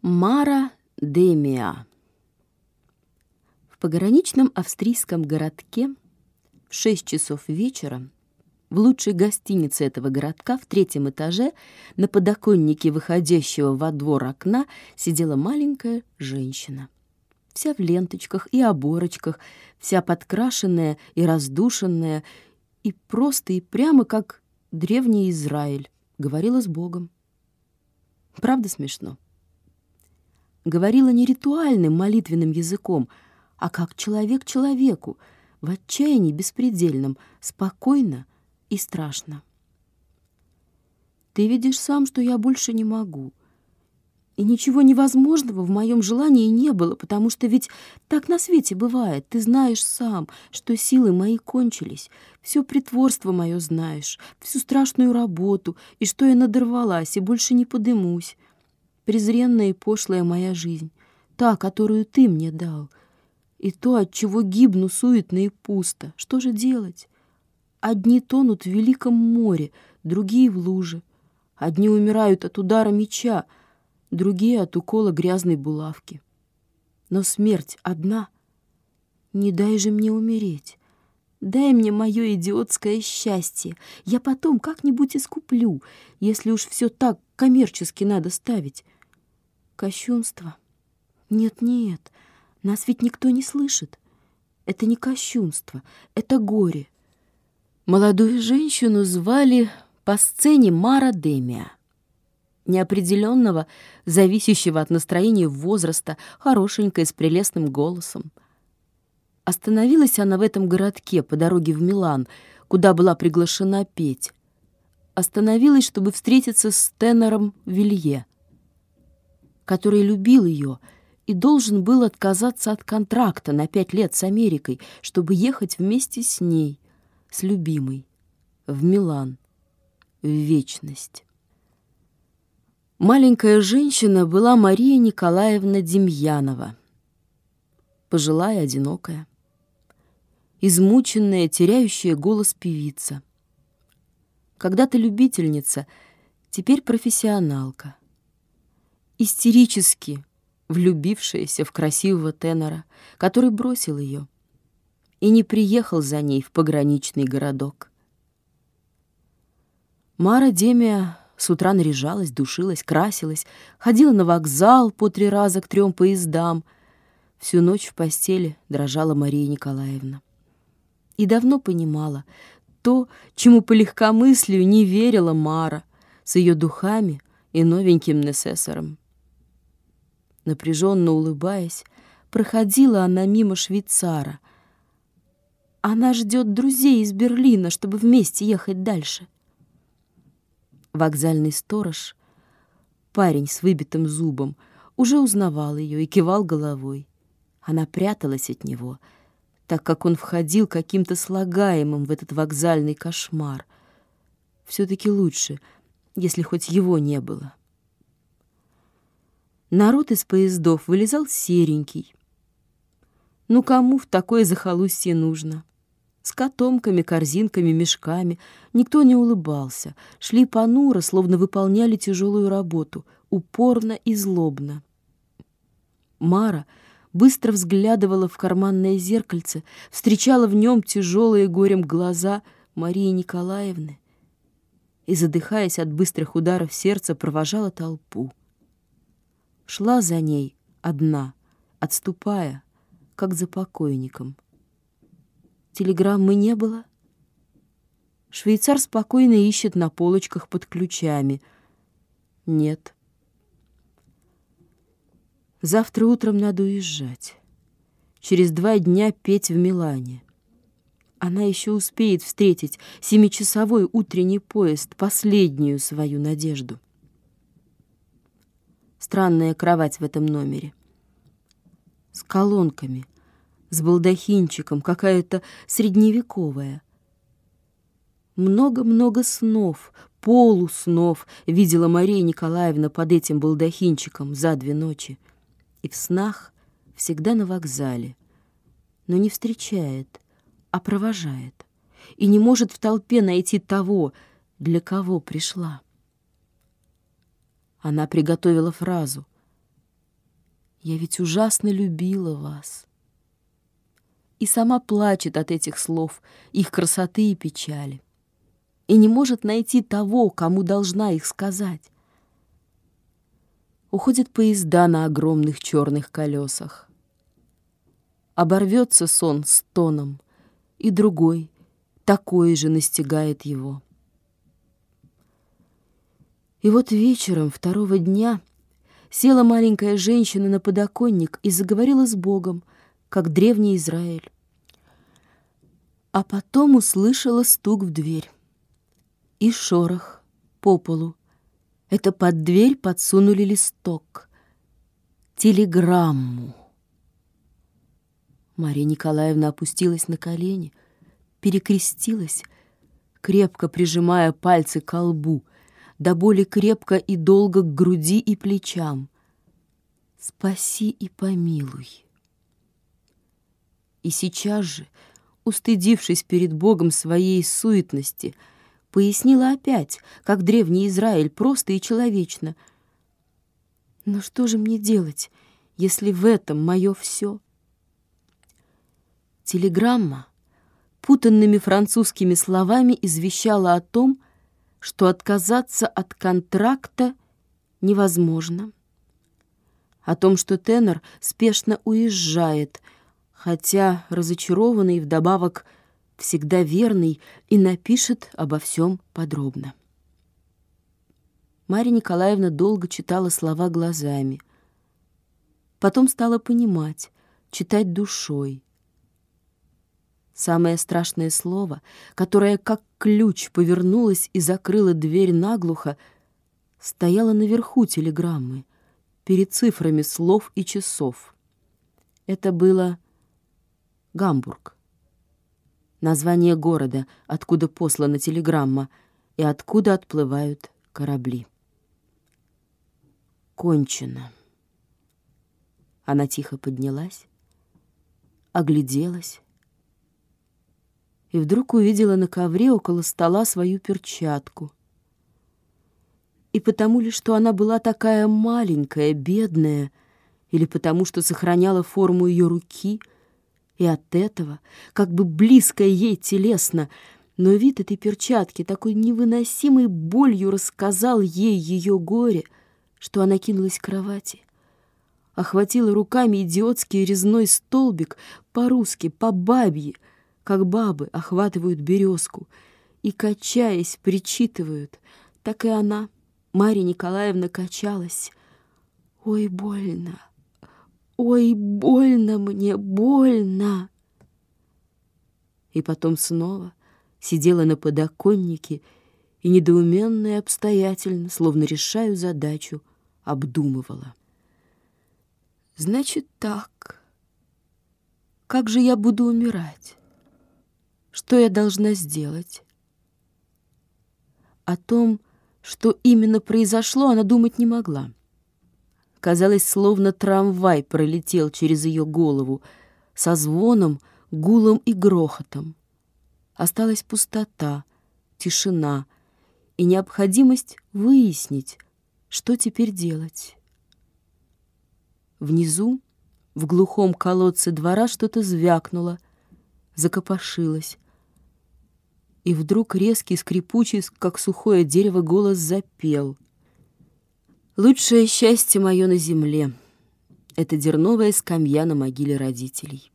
Мара Демиа. В пограничном австрийском городке в 6 часов вечера в лучшей гостинице этого городка в 3-м этаже на подоконнике выходящего во двор окна сидела маленькая женщина. Вся в ленточках и оборочках, вся подкрашенная и раздушенная, и просто и прямо как древний Израиль, говорила с Богом. Правда смешно? Говорила не ритуальным молитвенным языком, а как человек человеку, в отчаянии беспредельном, спокойно и страшно. Ты видишь сам, что я больше не могу. И ничего невозможного в моем желании не было, потому что ведь так на свете бывает. Ты знаешь сам, что силы мои кончились, все притворство мое знаешь, всю страшную работу, и что я надорвалась и больше не подымусь. Презренная и пошлая моя жизнь, та, которую ты мне дал, и то, от чего гибну суетно и пусто. Что же делать? Одни тонут в великом море, другие в луже. Одни умирают от удара меча, другие от укола грязной булавки. Но смерть одна. Не дай же мне умереть. Дай мне мое идиотское счастье. Я потом как-нибудь искуплю, если уж все так коммерчески надо ставить. Кощунство? Нет, нас ведь никто не слышит. Это не кощунство, это горе. Молодую женщину звали по сцене Мара Демиа. Неопределенного, зависящего от настроения возраста, хорошенькая, с прелестным голосом. Остановилась она в этом городке по дороге в Милан, куда была приглашена петь. Остановилась, чтобы встретиться с тенором Вилье, который любил ее и должен был отказаться от контракта на 5 лет с Америкой, чтобы ехать вместе с ней, с любимой, в Милан, в вечность. Маленькая женщина была Мария Николаевна Демьянова, пожилая, одинокая, измученная, теряющая голос певица. Когда-то любительница, теперь профессионалка, истерически влюбившаяся в красивого тенора, который бросил ее и не приехал за ней в пограничный городок. Мара Демиа с утра наряжалась, душилась, красилась, ходила на вокзал по 3 раза к 3 поездам. Всю ночь в постели дрожала Мария Николаевна. И давно понимала то, чему по легкомыслию не верила Мара с ее духами и новеньким несессором. Напряженно улыбаясь, проходила она мимо швейцара. Она ждет друзей из Берлина, чтобы вместе ехать дальше. Вокзальный сторож, парень с выбитым зубом, уже узнавал ее и кивал головой. Она пряталась от него, так как он входил каким-то слагаемым в этот вокзальный кошмар. Все-таки лучше, если хоть его не было. Народ из поездов вылезал серенький. Ну, кому в такое захолустье нужно? С котомками, корзинками, мешками. Никто не улыбался. Шли понуро, словно выполняли тяжелую работу, упорно и злобно. Мара быстро взглядывала в карманное зеркальце, встречала в нем тяжелые горем глаза Марии Николаевны и, задыхаясь от быстрых ударов сердца, провожала толпу. Шла за ней одна, отступая, как за покойником. Телеграммы не было. Швейцар спокойно ищет на полочках под ключами. Нет. Завтра утром надо уезжать. Через 2 дня петь в Милане. Она еще успеет встретить 7-часовой утренний поезд, последнюю свою надежду. Странная кровать в этом номере. С колонками, с балдахинчиком, какая-то средневековая. Много-много снов, полуснов видела Мария Николаевна под этим балдахинчиком за 2 ночи. И в снах всегда на вокзале, но не встречает, а провожает, и не может в толпе найти того, для кого пришла. Она приготовила фразу Я ведь ужасно любила вас. И сама плачет от этих слов, их красоты и печали. И не может найти того, кому должна их сказать. Уходят поезда на огромных черных колесах. Оборвется сон с тоном, и другой, такой же, настигает его. И вот вечером второго дня села маленькая женщина на подоконник и заговорила с Богом, как древний Израиль. А потом услышала стук в дверь и шорох по полу. Это под дверь подсунули листок, телеграмму. Марья Николаевна опустилась на колени, перекрестилась, крепко прижимая пальцы ко лбу, до боли крепко и долго к груди и плечам. «Спаси и помилуй». И сейчас же, устыдившись перед Богом своей суетности, пояснила опять, как древний Израиль, просто и человечно. «Но что же мне делать, если в этом мое все?» Телеграмма путанными французскими словами извещала о том, что отказаться от контракта невозможно, о том, что тенор спешно уезжает, хотя разочарованный, вдобавок всегда верный, и напишет обо всем подробно. Марья Николаевна долго читала слова глазами, потом стала понимать, читать душой. Самое страшное слово, которое как ключ повернулось и закрыло дверь наглухо, стояло наверху телеграммы, перед цифрами слов и часов. Это было Гамбург, название города, откуда послана телеграмма и откуда отплывают корабли. Кончено. Она тихо поднялась, огляделась и вдруг увидела на ковре около стола свою перчатку. И потому ли, что она была такая маленькая, бедная, или потому, что сохраняла форму ее руки, и от этого, как бы близкое ей телесно, но вид этой перчатки такой невыносимой болью рассказал ей ее горе, что она кинулась к кровати, охватила руками идиотский резной столбик, по-русски, по-бабье, как бабы охватывают березку, и, качаясь, причитывают. Так и она, Марья Николаевна, качалась. «Ой, больно! Ой, больно мне, больно!» И потом снова сидела на подоконнике и недоуменно и обстоятельно, словно решая задачу, обдумывала. «Значит так, как же я буду умирать? Что я должна сделать?» О том, что именно произошло, она думать не могла. Казалось, словно трамвай пролетел через ее голову со звоном, гулом и грохотом. Осталась пустота, тишина и необходимость выяснить, что теперь делать. Внизу, в глухом колодце двора, что-то звякнуло, закопошилось. И вдруг резкий, скрипучий, как сухое дерево, голос запел. «Лучшее счастье мое на земле — это дерновая скамья на могиле родителей».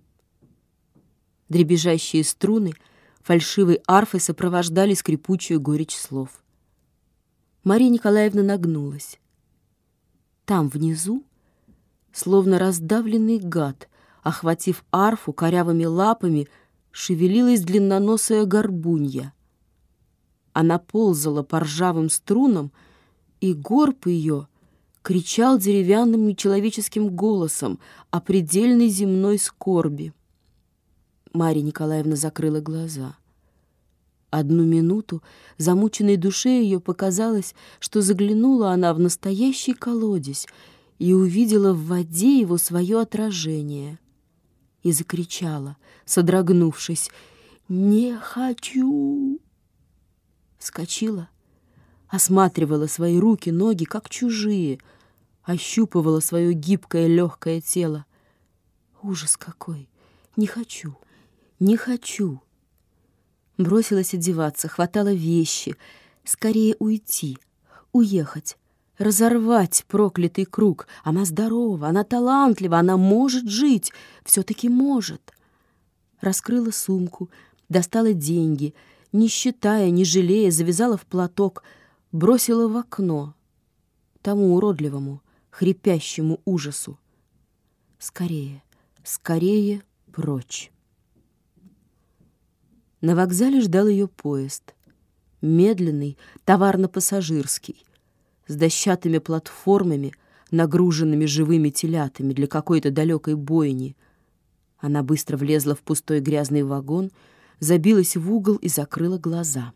Дребезжащие струны фальшивой арфы сопровождали скрипучую горечь слов. Марья Николаевна нагнулась. Там, внизу, словно раздавленный гад, охватив арфу корявыми лапами, шевелилась длинноносая горбунья. Она ползала по ржавым струнам, и горб ее кричал деревянным нечеловеческим голосом о предельной земной скорби. Марья Николаевна закрыла глаза. Одну минуту замученной душе ее показалось, что заглянула она в настоящий колодец и увидела в воде его свое отражение. И закричала, содрогнувшись: «Не хочу!» Вскочила, осматривала свои руки, ноги, как чужие. ощупывала свое гибкое легкое тело. Ужас какой! Не хочу, не хочу. Бросилась одеваться, хватала вещи. Скорее уйти, уехать, разорвать проклятый круг. Она здорова, она талантлива, она может жить, все-таки может. Раскрыла сумку, достала деньги, не считая, не жалея, завязала в платок, бросила в окно тому уродливому, хрипящему ужасу. Скорее, скорее прочь. На вокзале ждал ее поезд. Медленный, товарно-пассажирский, с дощатыми платформами, нагруженными живыми телятами для какой-то далекой бойни. Она быстро влезла в пустой грязный вагон, забилась в угол и закрыла глаза.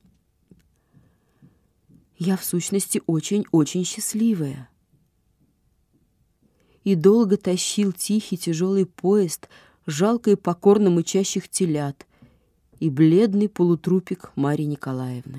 Я, в сущности, очень-очень счастливая. И долго тащил тихий тяжелый поезд, жалко и покорно мычащих телят, и бледный полутрупик Марьи Николаевны.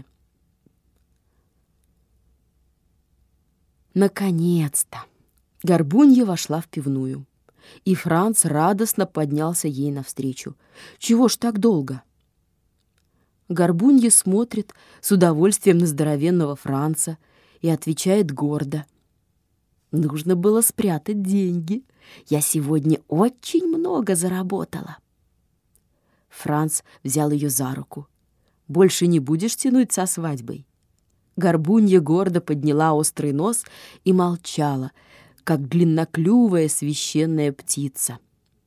Наконец-то! Горбунья вошла в пивную, и Франц радостно поднялся ей навстречу. «Чего ж так долго?» Горбунья смотрит с удовольствием на здоровенного Франца и отвечает гордо: «Нужно было спрятать деньги. Я сегодня очень много заработала». Франц взял ее за руку. «Больше не будешь тянуть со свадьбой?» Горбунья гордо подняла острый нос и молчала, как длинноклювая священная птица.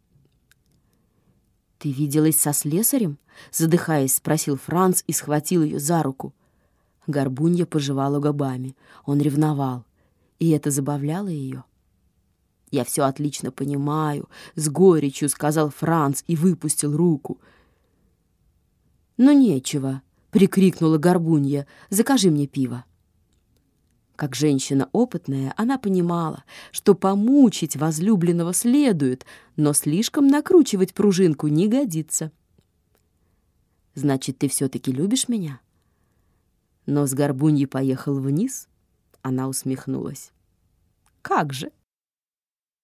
«Ты виделась со слесарем?» — задыхаясь, спросил Франц и схватил ее за руку. Горбунья пожевала губами. Он ревновал, и это забавляло ее. «Я все отлично понимаю», — с горечью сказал Франц и выпустил руку. «Ну, нечего», — прикрикнула Горбунья, — «закажи мне пиво». Как женщина опытная, она понимала, что помучить возлюбленного следует, но слишком накручивать пружинку не годится. «Значит, ты все-таки любишь меня?» Нос Горбуньи поехал вниз. Она усмехнулась. «Как же!